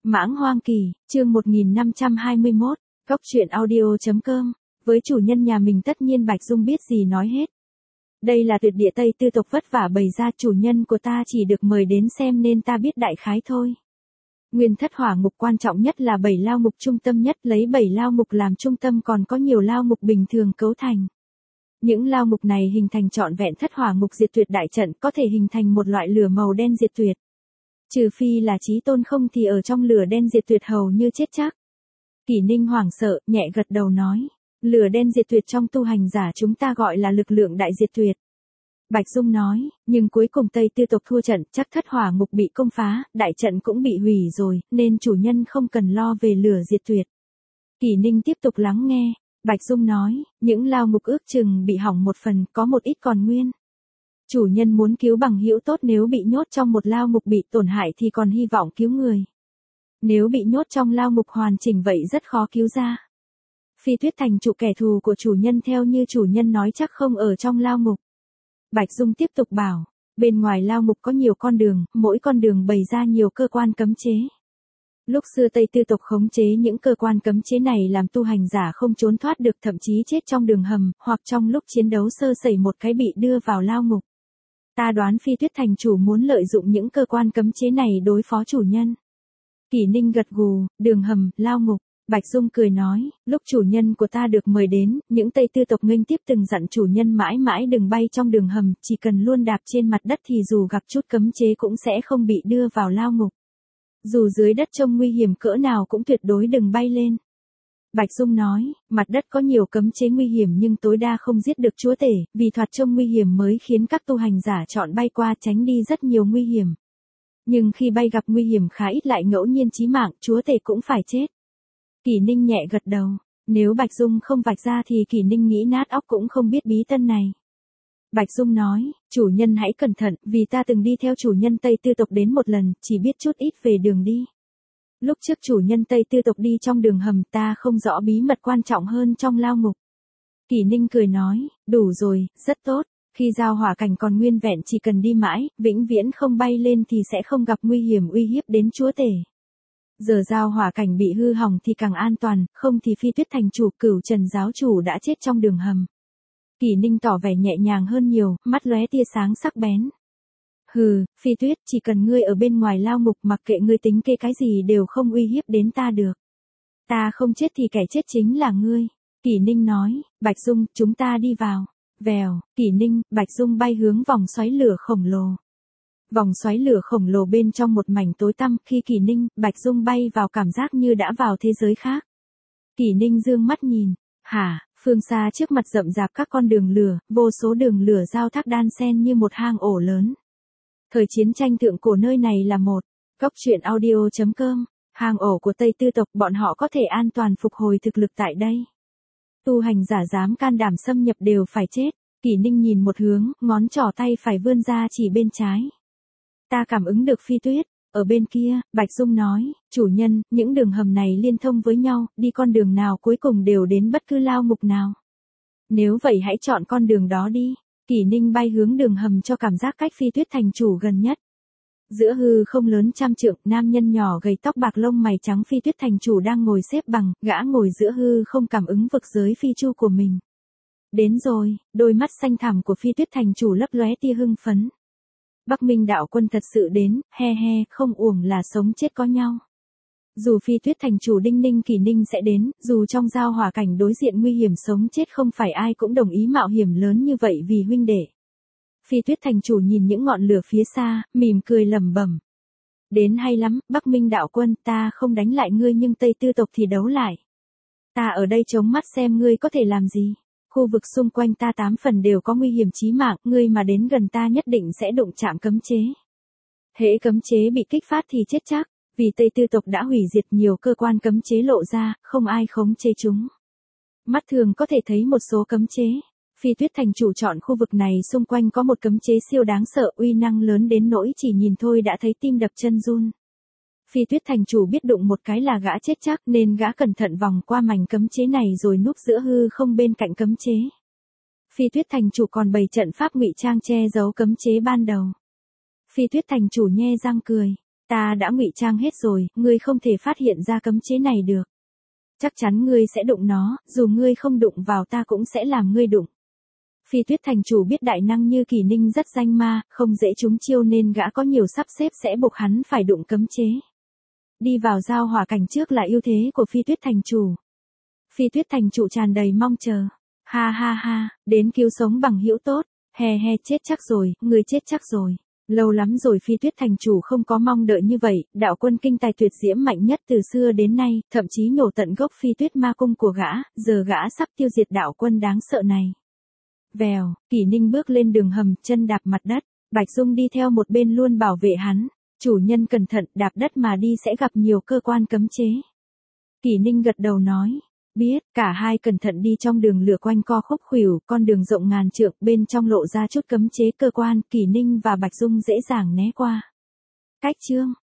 Mãng Hoang Kỳ, chương 1521, Cốc truyện audio.com, với chủ nhân nhà mình tất nhiên Bạch Dung biết gì nói hết. Đây là tuyệt địa Tây Tư tộc vất vả bày ra, chủ nhân của ta chỉ được mời đến xem nên ta biết đại khái thôi. Nguyên thất hỏa ngục quan trọng nhất là 7 lao ngục trung tâm nhất, lấy 7 lao ngục làm trung tâm còn có nhiều lao ngục bình thường cấu thành. Những lao ngục này hình thành trọn vẹn thất hỏa ngục diệt tuyệt đại trận, có thể hình thành một loại lửa màu đen diệt tuyệt. Trừ phi là chí tôn, không thì ở trong lửa đen diệt tuyệt hầu như chết chắc. Kỷ Ninh hoảng sợ, nhẹ gật đầu nói, lửa đen diệt tuyệt trong tu hành giả chúng ta gọi là lực lượng đại diệt tuyệt. Bạch Dung nói, nhưng cuối cùng Tây Tư tộc thua trận, chắc thất hỏa ngục bị công phá, đại trận cũng bị hủy rồi, nên chủ nhân không cần lo về lửa diệt tuyệt. Kỷ Ninh tiếp tục lắng nghe, Bạch Dung nói, những lao ngục ước chừng bị hỏng một phần, có một ít còn nguyên. Chủ nhân muốn cứu bằng hữu tốt, nếu bị nhốt trong một lao ngục bị tổn hại thì còn hy vọng cứu người. Nếu bị nhốt trong lao ngục hoàn chỉnh vậy rất khó cứu ra. Phi Tuyết thành chủ kẻ thù của chủ nhân theo như chủ nhân nói chắc không ở trong lao ngục. Bạch Dung tiếp tục bảo, bên ngoài lao ngục có nhiều con đường, mỗi con đường bày ra nhiều cơ quan cấm chế. Lúc xưa Tây Tư tộc khống chế những cơ quan cấm chế này làm tu hành giả không trốn thoát được, thậm chí chết trong đường hầm, hoặc trong lúc chiến đấu sơ sẩy một cái bị đưa vào lao ngục. Ta đoán Phi Tuyết thành chủ muốn lợi dụng những cơ quan cấm chế này đối phó chủ nhân. Kỷ Ninh gật gù, đường hầm, lao ngục. Bạch Dung cười nói, lúc chủ nhân của ta được mời đến, những Tây Tư tộc nghênh tiếp từng dặn chủ nhân mãi mãi đừng bay trong đường hầm, chỉ cần luôn đạp trên mặt đất thì dù gặp chút cấm chế cũng sẽ không bị đưa vào lao ngục. Dù dưới đất trông nguy hiểm cỡ nào cũng tuyệt đối đừng bay lên. Bạch Dung nói, mặt đất có nhiều cấm chế nguy hiểm nhưng tối đa không giết được chúa tể, vì thoạt trông nguy hiểm mới khiến các tu hành giả chọn bay qua tránh đi rất nhiều nguy hiểm. Nhưng khi bay gặp nguy hiểm khá ít lại ngẫu nhiên chí mạng, chúa tể cũng phải chết. Kỷ Ninh nhẹ gật đầu, nếu Bạch Dung không vạch ra thì Kỷ Ninh nghĩ nát óc cũng không biết bí tân này. Bạch Dung nói, chủ nhân hãy cẩn thận, vì ta từng đi theo chủ nhân Tây Tư tộc đến một lần, chỉ biết chút ít về đường đi. Lúc trước chủ nhân Tây Tư tộc đi trong đường hầm, ta không rõ bí mật quan trọng hơn trong lao ngục. Kỷ Ninh cười nói, đủ rồi, rất tốt, khi giao hỏa cảnh còn nguyên vẹn chỉ cần đi mãi, vĩnh viễn không bay lên thì sẽ không gặp nguy hiểm uy hiếp đến chúa tể. Giờ giao hỏa cảnh bị hư hỏng thì càng an toàn, không thì Phi Tuyết thành chủ, Cửu Trần giáo chủ đã chết trong đường hầm. Kỷ Ninh tỏ vẻ nhẹ nhàng hơn nhiều, mắt lóe tia sáng sắc bén. Hừ, Phi Tuyết, chỉ cần ngươi ở bên ngoài lao ngục, mặc kệ ngươi tính kê cái gì đều không uy hiếp đến ta được. Ta không chết thì kẻ chết chính là ngươi. Kỷ Ninh nói, Bạch Dung, chúng ta đi vào. Vèo, Kỷ Ninh, Bạch Dung bay hướng vòng xoáy lửa khổng lồ. Vòng xoáy lửa khổng lồ bên trong một mảnh tối tăm, khi Kỷ Ninh, Bạch Dung bay vào cảm giác như đã vào thế giới khác. Kỷ Ninh dương mắt nhìn, hả, phương xa trước mặt rậm rạp các con đường lửa, vô số đường lửa giao thác đan xen như một hang ổ lớn. Thời chiến tranh thượng cổ nơi này là một, Cốc truyện audio.com, hang ổ của Tây Tư tộc, bọn họ có thể an toàn phục hồi thực lực tại đây. Tu hành giả dám can đảm xâm nhập đều phải chết. Kỷ Ninh nhìn một hướng, ngón trỏ tay phải vươn ra chỉ bên trái. Ta cảm ứng được Phi Tuyết, ở bên kia, Bạch Dung nói, chủ nhân, những đường hầm này liên thông với nhau, đi con đường nào cuối cùng đều đến bất cứ lao ngục nào. Nếu vậy hãy chọn con đường đó đi. Kỷ Ninh bay hướng đường hầm cho cảm giác cách Phi Tuyết thành chủ gần nhất. Giữa hư không lớn trăm trượng, nam nhân nhỏ gầy tóc bạc lông mày trắng Phi Tuyết thành chủ đang ngồi xếp bằng, gã ngồi giữa hư không cảm ứng vực giới phi chu của mình. Đến rồi, đôi mắt xanh thẳm của Phi Tuyết thành chủ lấp lóe tia hưng phấn. Bắc Minh đạo quân thật sự đến, he he, không uổng là sống chết có nhau. Dù Phi Tuyết thành chủ đinh ninh Kỷ Ninh sẽ đến, dù trong giao hỏa cảnh đối diện nguy hiểm sống chết không phải ai cũng đồng ý mạo hiểm lớn như vậy vì huynh đệ. Phi Tuyết thành chủ nhìn những ngọn lửa phía xa, mỉm cười lẩm bẩm. Đến hay lắm, Bắc Minh đạo quân, ta không đánh lại ngươi nhưng Tây Tư tộc thì đấu lại. Ta ở đây chống mắt xem ngươi có thể làm gì. Khu vực xung quanh ta 8 phần đều có nguy hiểm chí mạng, ngươi mà đến gần ta nhất định sẽ đụng chạm cấm chế. Hễ cấm chế bị kích phát thì chết chắc, vì Tây Tư tộc đã hủy diệt nhiều cơ quan cấm chế lộ ra, không ai khống chế chúng. Mắt thường có thể thấy một số cấm chế. Phi Tuyết thành chủ chọn khu vực này, xung quanh có một cấm chế siêu đáng sợ, uy năng lớn đến nỗi chỉ nhìn thôi đã thấy tim đập chân run. Phi Tuyết thành chủ biết đụng một cái là gã chết chắc nên gã cẩn thận vòng qua mảnh cấm chế này rồi núp giữa hư không bên cạnh cấm chế. Phi Tuyết thành chủ còn bày trận pháp ngụy trang che giấu cấm chế ban đầu. Phi Tuyết thành chủ nhe răng cười. Ta đã ngụy trang hết rồi, ngươi không thể phát hiện ra cấm chế này được. Chắc chắn ngươi sẽ đụng nó, dù ngươi không đụng vào ta cũng sẽ làm ngươi đụng. Phi Tuyết thành chủ biết đại năng như Kỷ Ninh rất danh ma, không dễ trúng chiêu nên gã có nhiều sắp xếp sẽ buộc hắn phải đụng cấm chế. Đi vào giao hỏa cảnh trước là ưu thế của Phi Tuyết thành chủ. Phi Tuyết thành chủ tràn đầy mong chờ. Ha ha ha, đến cứu sống bằng hữu tốt. He he, chết chắc rồi, ngươi chết chắc rồi. Lâu lắm rồi Phi Tuyết thành chủ không có mong đợi như vậy, đạo quân kinh tài tuyệt diễm mạnh nhất từ xưa đến nay, thậm chí nhổ tận gốc Phi Tuyết ma cung của gã, giờ gã sắp tiêu diệt đạo quân đáng sợ này. Vèo, Kỷ Ninh bước lên đường hầm, chân đạp mặt đất, Bạch Dung đi theo một bên luôn bảo vệ hắn. Chủ nhân cẩn thận, đạp đất mà đi sẽ gặp nhiều cơ quan cấm chế. Kỷ Ninh gật đầu nói. Biết, cả hai cẩn thận đi trong đường lửa quanh co khúc khuỷu, con đường rộng ngàn trượng, bên trong lộ ra chút cấm chế cơ quan, Kỷ Ninh và Bạch Dung dễ dàng né qua. Cách chương